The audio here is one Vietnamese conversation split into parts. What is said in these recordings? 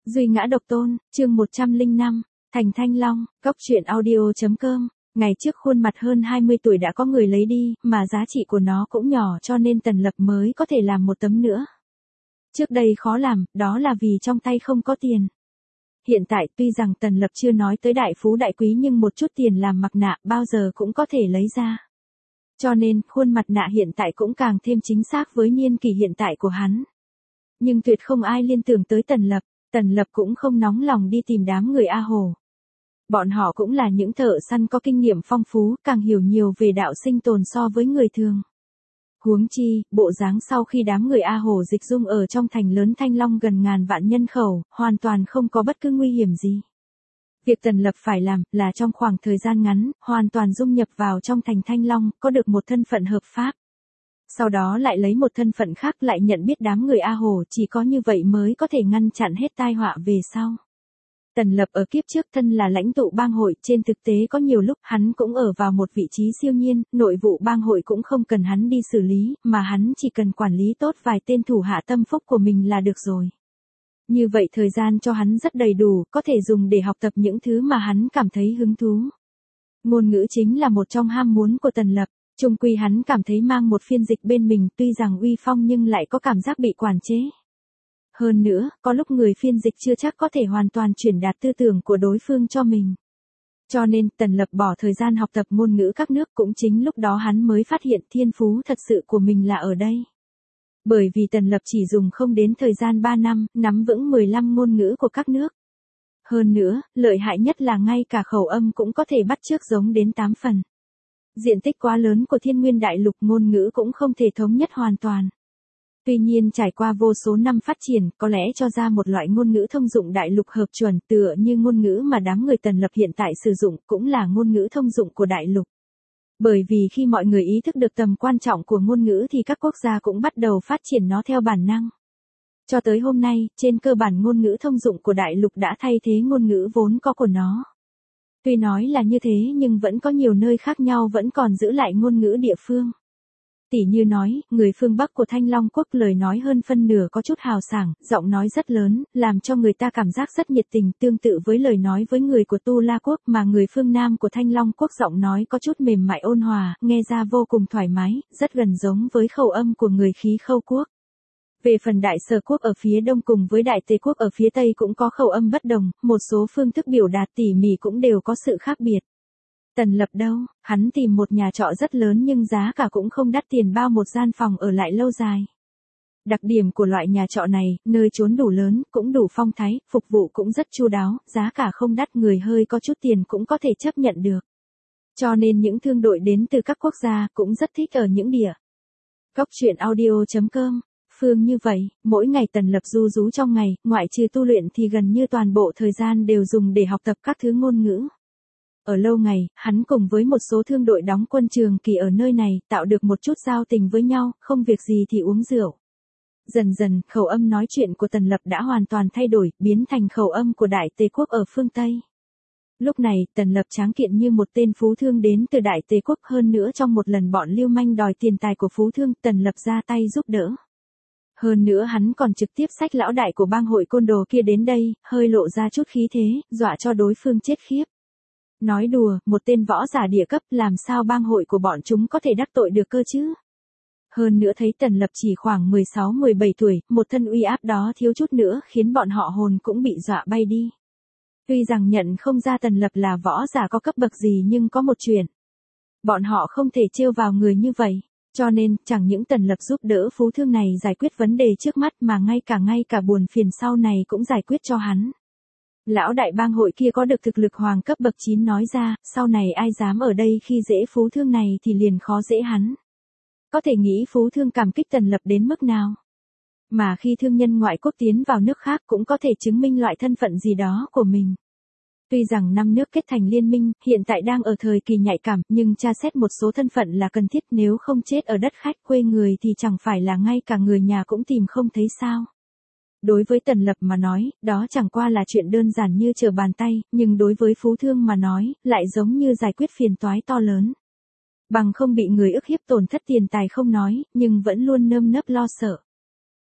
Duy ngã độc tôn, chương 105, Thành Thanh Long, Cóc truyện audio.com. Ngày trước khuôn mặt hơn 20 tuổi đã có người lấy đi, mà giá trị của nó cũng nhỏ cho nên Tần Lập mới có thể làm một tấm nữa. Trước đây khó làm, đó là vì trong tay không có tiền. Hiện tại tuy rằng Tần Lập chưa nói tới đại phú đại quý nhưng một chút tiền làm mặt nạ bao giờ cũng có thể lấy ra. Cho nên, khuôn mặt nạ hiện tại cũng càng thêm chính xác với niên kỷ hiện tại của hắn. Nhưng tuyệt không ai liên tưởng tới Tần Lập cũng không nóng lòng đi tìm đám người A Hồ. Bọn họ cũng là những thợ săn có kinh nghiệm phong phú, càng hiểu nhiều về đạo sinh tồn so với người thường. Huống chi, bộ dáng sau khi đám người A Hồ dịch dung ở trong thành lớn Thanh Long gần ngàn vạn nhân khẩu, hoàn toàn không có bất cứ nguy hiểm gì. Việc Tần Lập phải làm là trong khoảng thời gian ngắn, hoàn toàn dung nhập vào trong thành Thanh Long, có được một thân phận hợp pháp. Sau đó lại lấy một thân phận khác lại nhận biết đám người A Hồ, chỉ có như vậy mới có thể ngăn chặn hết tai họa về sau. Tần Lập ở kiếp trước thân là lãnh tụ bang hội, trên thực tế có nhiều lúc hắn cũng ở vào một vị trí siêu nhiên, nội vụ bang hội cũng không cần hắn đi xử lý, mà hắn chỉ cần quản lý tốt vài tên thủ hạ tâm phúc của mình là được rồi. Như vậy thời gian cho hắn rất đầy đủ, có thể dùng để học tập những thứ mà hắn cảm thấy hứng thú. Ngôn ngữ chính là một trong ham muốn của Tần Lập. Chung quy hắn cảm thấy mang một phiên dịch bên mình tuy rằng uy phong nhưng lại có cảm giác bị quản chế. Hơn nữa, có lúc người phiên dịch chưa chắc có thể hoàn toàn truyền đạt tư tưởng của đối phương cho mình. Cho nên Tần Lập bỏ thời gian học tập ngôn ngữ các nước, cũng chính lúc đó hắn mới phát hiện thiên phú thật sự của mình là ở đây. Bởi vì Tần Lập chỉ dùng không đến thời gian 3 năm, nắm vững 15 ngôn ngữ của các nước. Hơn nữa, lợi hại nhất là ngay cả khẩu âm cũng có thể bắt chước giống đến 8 phần. Diện tích quá lớn của Thiên Nguyên Đại Lục, ngôn ngữ cũng không thể thống nhất hoàn toàn. Tuy nhiên trải qua vô số năm phát triển, có lẽ cho ra một loại ngôn ngữ thông dụng đại lục hợp chuẩn, tựa như ngôn ngữ mà đám người Tần Lập hiện tại sử dụng, cũng là ngôn ngữ thông dụng của đại lục. Bởi vì khi mọi người ý thức được tầm quan trọng của ngôn ngữ thì các quốc gia cũng bắt đầu phát triển nó theo bản năng. Cho tới hôm nay, trên cơ bản ngôn ngữ thông dụng của đại lục đã thay thế ngôn ngữ vốn có của nó. Tuy nói là như thế nhưng vẫn có nhiều nơi khác nhau vẫn còn giữ lại ngôn ngữ địa phương. Tỉ như nói, người phương Bắc của Thanh Long Quốc lời nói hơn phân nửa có chút hào sảng, giọng nói rất lớn, làm cho người ta cảm giác rất nhiệt tình, tương tự với lời nói với người của Tu La Quốc, mà người phương Nam của Thanh Long Quốc giọng nói có chút mềm mại ôn hòa, nghe ra vô cùng thoải mái, rất gần giống với khẩu âm của người Khí Khâu Quốc. Về phần Đại Sở Quốc ở phía đông cùng với Đại Tề Quốc ở phía tây cũng có khẩu âm bất đồng, một số phương thức biểu đạt tỉ mỉ cũng đều có sự khác biệt. Tần Lập đâu, hắn tìm một nhà trọ rất lớn nhưng giá cả cũng không đắt tiền bao một gian phòng ở lại lâu dài. Đặc điểm của loại nhà trọ này, nơi trốn đủ lớn, cũng đủ phong thái, phục vụ cũng rất chu đáo, giá cả không đắt, người hơi có chút tiền cũng có thể chấp nhận được. Cho nên những thương đội đến từ các quốc gia cũng rất thích ở những địa. Cóc truyện audio.com. Phương như vậy, mỗi ngày Tần Lập du rú trong ngày, ngoại trừ tu luyện thì gần như toàn bộ thời gian đều dùng để học tập các thứ ngôn ngữ. Ở lâu ngày, hắn cùng với một số thương đội đóng quân trường kỳ ở nơi này, tạo được một chút giao tình với nhau, không việc gì thì uống rượu. Dần dần, khẩu âm nói chuyện của Tần Lập đã hoàn toàn thay đổi, biến thành khẩu âm của Đại Tề Quốc ở phương Tây. Lúc này, Tần Lập tráng kiện như một tên phú thương đến từ Đại Tề Quốc, hơn nữa trong một lần bọn lưu manh đòi tiền tài của phú thương, Tần Lập ra tay giúp đỡ. Hơn nữa hắn còn trực tiếp xách lão đại của bang hội côn đồ kia đến đây, hơi lộ ra chút khí thế, dọa cho đối phương chết khiếp. Nói đùa, một tên võ giả địa cấp làm sao bang hội của bọn chúng có thể đắc tội được cơ chứ? Hơn nữa thấy Tần Lập chỉ khoảng 16-17 tuổi, một thân uy áp đó thiếu chút nữa khiến bọn họ hồn cũng bị dọa bay đi. Tuy rằng nhận không ra Tần Lập là võ giả có cấp bậc gì nhưng có một chuyện. Bọn họ không thể trêu vào người như vậy. Cho nên, chẳng những Tần Lập giúp đỡ phú thương này giải quyết vấn đề trước mắt mà ngay cả buồn phiền sau này cũng giải quyết cho hắn. Lão đại bang hội kia có được thực lực hoàng cấp bậc 9 nói ra, sau này ai dám ở đây khi dễ phú thương này thì liền khó dễ hắn. Có thể nghĩ phú thương cảm kích Tần Lập đến mức nào. Mà khi thương nhân ngoại quốc tiến vào nước khác cũng có thể chứng minh loại thân phận gì đó của mình. Tuy rằng 5 nước kết thành liên minh, hiện tại đang ở thời kỳ nhạy cảm, nhưng tra xét một số thân phận là cần thiết, nếu không chết ở đất khách quê người thì chẳng phải là ngay cả người nhà cũng tìm không thấy sao. Đối với Tần Lập mà nói, đó chẳng qua là chuyện đơn giản như trở bàn tay, nhưng đối với phú thương mà nói, lại giống như giải quyết phiền toái to lớn. Bằng không bị người ức hiếp tổn thất tiền tài không nói, nhưng vẫn luôn nơm nớp lo sợ.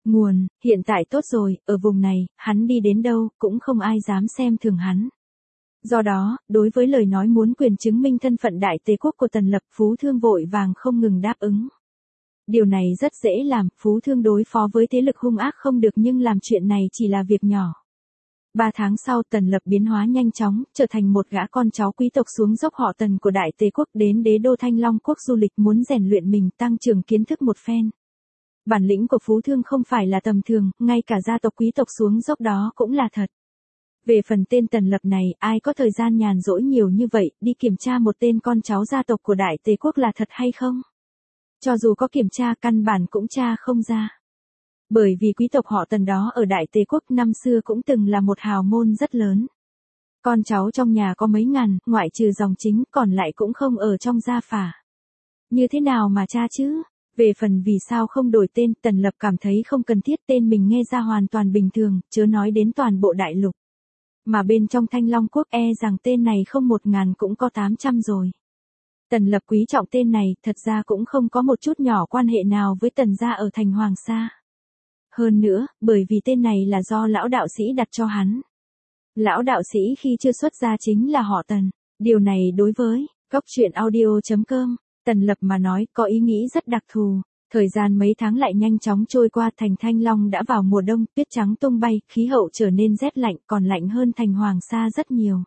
Nguồn, hiện tại tốt rồi, ở vùng này, hắn đi đến đâu, cũng không ai dám xem thường hắn. Do đó, đối với lời nói muốn quyền chứng minh thân phận đại tề quốc của Tần Lập, Phú Thương vội vàng không ngừng đáp ứng. Điều này rất dễ làm, Phú Thương đối phó với thế lực hung ác không được nhưng làm chuyện này chỉ là việc nhỏ. 3 tháng sau Tần Lập biến hóa nhanh chóng, trở thành một gã con cháu quý tộc xuống dốc họ Tần của Đại Tề quốc đến đế đô Thanh Long quốc du lịch muốn rèn luyện mình tăng trưởng kiến thức một phen. Bản lĩnh của Phú Thương không phải là tầm thường, ngay cả gia tộc quý tộc xuống dốc đó cũng là thật. Về phần tên Tần Lập này, ai có thời gian nhàn rỗi nhiều như vậy, đi kiểm tra một tên con cháu gia tộc của Đại Tề quốc là thật hay không? Cho dù có kiểm tra căn bản cũng tra không ra. Bởi vì quý tộc họ Tần đó ở Đại Tề quốc năm xưa cũng từng là một hào môn rất lớn. Con cháu trong nhà có mấy ngàn, ngoại trừ dòng chính còn lại cũng không ở trong gia phả. Như thế nào mà tra chứ? Về phần vì sao không đổi tên, Tần Lập cảm thấy không cần thiết, tên mình nghe ra hoàn toàn bình thường, chớ nói đến toàn bộ đại lục. Mà bên trong Thanh Long quốc rằng tên này không 1.000 cũng có 800 rồi. Tần Lập quý trọng tên này, thật ra cũng không có một chút nhỏ quan hệ nào với Tần gia ở thành Hoàng Sa. Hơn nữa, bởi vì tên này là do lão đạo sĩ đặt cho hắn. Lão đạo sĩ khi chưa xuất gia chính là họ Tần. Điều này đối với Cốc Truyện Audio.com, Tần Lập mà nói có ý nghĩ rất đặc thù. Thời gian mấy tháng lại nhanh chóng trôi qua, thành Thanh Long đã vào mùa đông, tuyết trắng tung bay, khí hậu trở nên rét lạnh, còn lạnh hơn thành Hoàng Sa rất nhiều.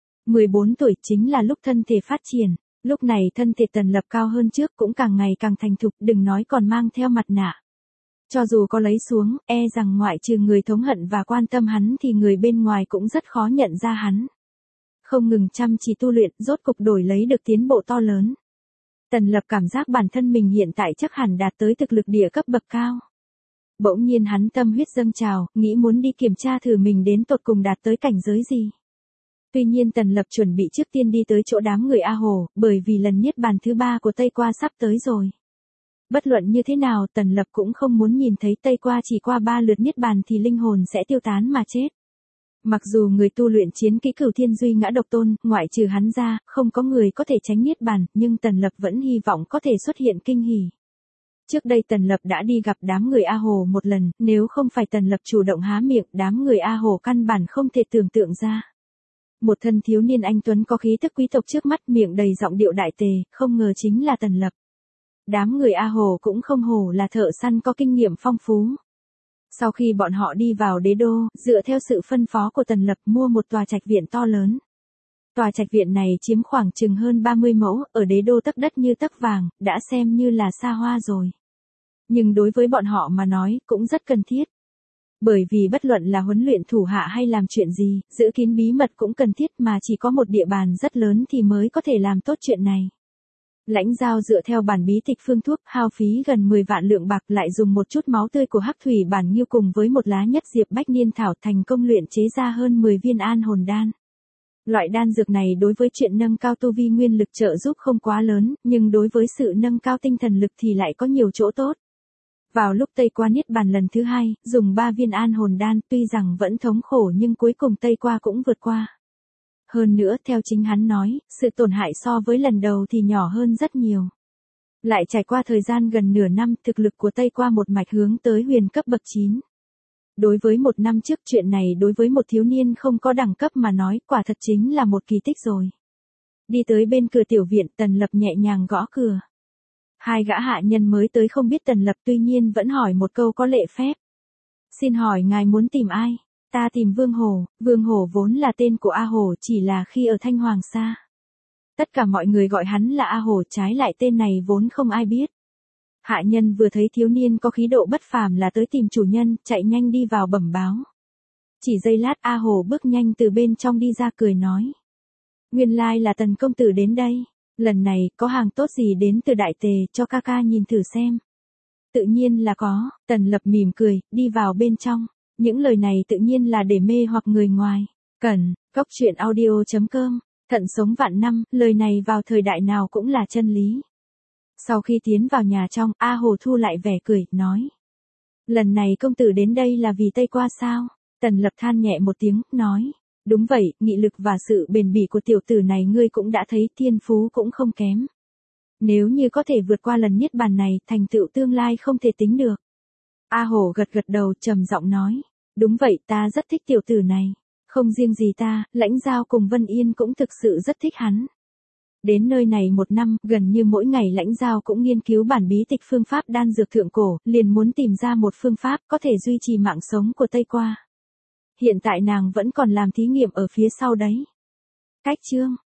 14 tuổi chính là lúc thân thể phát triển. Lúc này thân thể Tần Lập cao hơn trước, cũng càng ngày càng thành thục, đừng nói còn mang theo mặt nạ. Cho dù có lấy xuống, rằng ngoại trừ người thống hận và quan tâm hắn thì người bên ngoài cũng rất khó nhận ra hắn. Không ngừng chăm chỉ tu luyện, rốt cục đổi lấy được tiến bộ to lớn. Tần Lập cảm giác bản thân mình hiện tại chắc hẳn đạt tới thực lực địa cấp bậc cao. Bỗng nhiên hắn tâm huyết dâng trào, nghĩ muốn đi kiểm tra thử mình đến tột cùng đạt tới cảnh giới gì. Tuy nhiên Tần Lập chuẩn bị trước tiên đi tới chỗ đám người A Hồ, bởi vì lần niết bàn thứ 3 của Tây Qua sắp tới rồi. Bất luận như thế nào, Tần Lập cũng không muốn nhìn thấy Tây Qua chỉ qua 3 lượt niết bàn thì linh hồn sẽ tiêu tán mà chết. Mặc dù người tu luyện chiến kỹ Cửu Thiên Duy Ngã Độc Tôn, ngoại trừ hắn ra, không có người có thể tránh niết bàn, nhưng Tần Lập vẫn hy vọng có thể xuất hiện kinh hỉ. Trước đây Tần Lập đã đi gặp đám người A Hồ một lần, nếu không phải Tần Lập chủ động há miệng, đám người A Hồ căn bản không thể tưởng tượng ra. Một thân thiếu niên anh tuấn có khí tức quý tộc trước mắt, miệng đầy giọng điệu đại tề, không ngờ chính là Tần Lập. Đám người A Hồ cũng không hổ là thợ săn có kinh nghiệm phong phú. Sau khi bọn họ đi vào đế đô, dựa theo sự phân phó của Tần Lập mua một tòa trạch viện to lớn. Tòa trạch viện này chiếm khoảng chừng hơn 30 mẫu, ở đế đô tấc đất như tấc vàng, đã xem như là xa hoa rồi. Nhưng đối với bọn họ mà nói, cũng rất cần thiết. Bởi vì bất luận là huấn luyện thủ hạ hay làm chuyện gì, giữ kín bí mật cũng cần thiết, mà chỉ có một địa bàn rất lớn thì mới có thể làm tốt chuyện này. Lãnh Giao dựa theo bản bí tịch phương thuốc, hao phí gần 10 vạn lượng bạc, lại dùng một chút máu tươi của Hắc Thủy Bản Nghiêu cùng với một lá nhất diệp bách niên thảo thành công luyện chế ra hơn 10 viên an hồn đan. Loại đan dược này đối với chuyện nâng cao tu vi nguyên lực trợ giúp không quá lớn, nhưng đối với sự nâng cao tinh thần lực thì lại có nhiều chỗ tốt. Vào lúc Tây Qua niết bàn lần thứ 2, dùng 3 viên an hồn đan, tuy rằng vẫn thống khổ nhưng cuối cùng Tây Qua cũng vượt qua. Hơn nữa, theo chính hắn nói, sự tổn hại so với lần đầu thì nhỏ hơn rất nhiều. Lại trải qua thời gian gần nửa năm, thực lực của Tây Qua một mạch hướng tới huyền cấp bậc 9. Đối với một năm trước, chuyện này đối với một thiếu niên không có đẳng cấp mà nói, quả thật chính là một kỳ tích rồi. Đi tới bên cửa tiểu viện, Tần Lập nhẹ nhàng gõ cửa. Hai gã hạ nhân mới tới không biết Tần Lập, tuy nhiên vẫn hỏi một câu có lễ phép. Xin hỏi ngài muốn tìm ai? Ta tìm Vương Hổ vốn là tên của A Hổ, chỉ là khi ở Thanh Hoàng Sa. Tất cả mọi người gọi hắn là A Hổ, trái lại tên này vốn không ai biết. Hạ nhân vừa thấy thiếu niên có khí độ bất phàm là tới tìm chủ nhân, chạy nhanh đi vào bẩm báo. Chỉ giây lát A Hổ bước nhanh từ bên trong đi ra cười nói. Nguyên lai là Tần công tử đến đây. Lần này, có hàng tốt gì đến từ Đại Tề, cho ca ca nhìn thử xem. Tự nhiên là có, Tần Lập mỉm cười, đi vào bên trong. Những lời này tự nhiên là để mê hoặc người ngoài. Cần, Cốc Truyện Audio.com, thận sống vạn năm, lời này vào thời đại nào cũng là chân lý. Sau khi tiến vào nhà trong, A Hồ thu lại vẻ cười, nói. Lần này công tử đến đây là vì Tây Qua sao? Tần Lập than nhẹ một tiếng, nói. Đúng vậy, nghị lực và sự bền bỉ của tiểu tử này ngươi cũng đã thấy, thiên phú cũng không kém. Nếu như có thể vượt qua lần niết bàn này, thành tựu tương lai không thể tính được. A Hổ gật gật đầu trầm giọng nói. Đúng vậy, ta rất thích tiểu tử này. Không riêng gì ta, Lãnh Giao cùng Vân Yên cũng thực sự rất thích hắn. Đến nơi này 1 năm, gần như mỗi ngày Lãnh Giao cũng nghiên cứu bản bí tịch phương pháp đan dược thượng cổ, liền muốn tìm ra một phương pháp có thể duy trì mạng sống của Tây Qua. Hiện tại nàng vẫn còn làm thí nghiệm ở phía sau đấy. Cách chương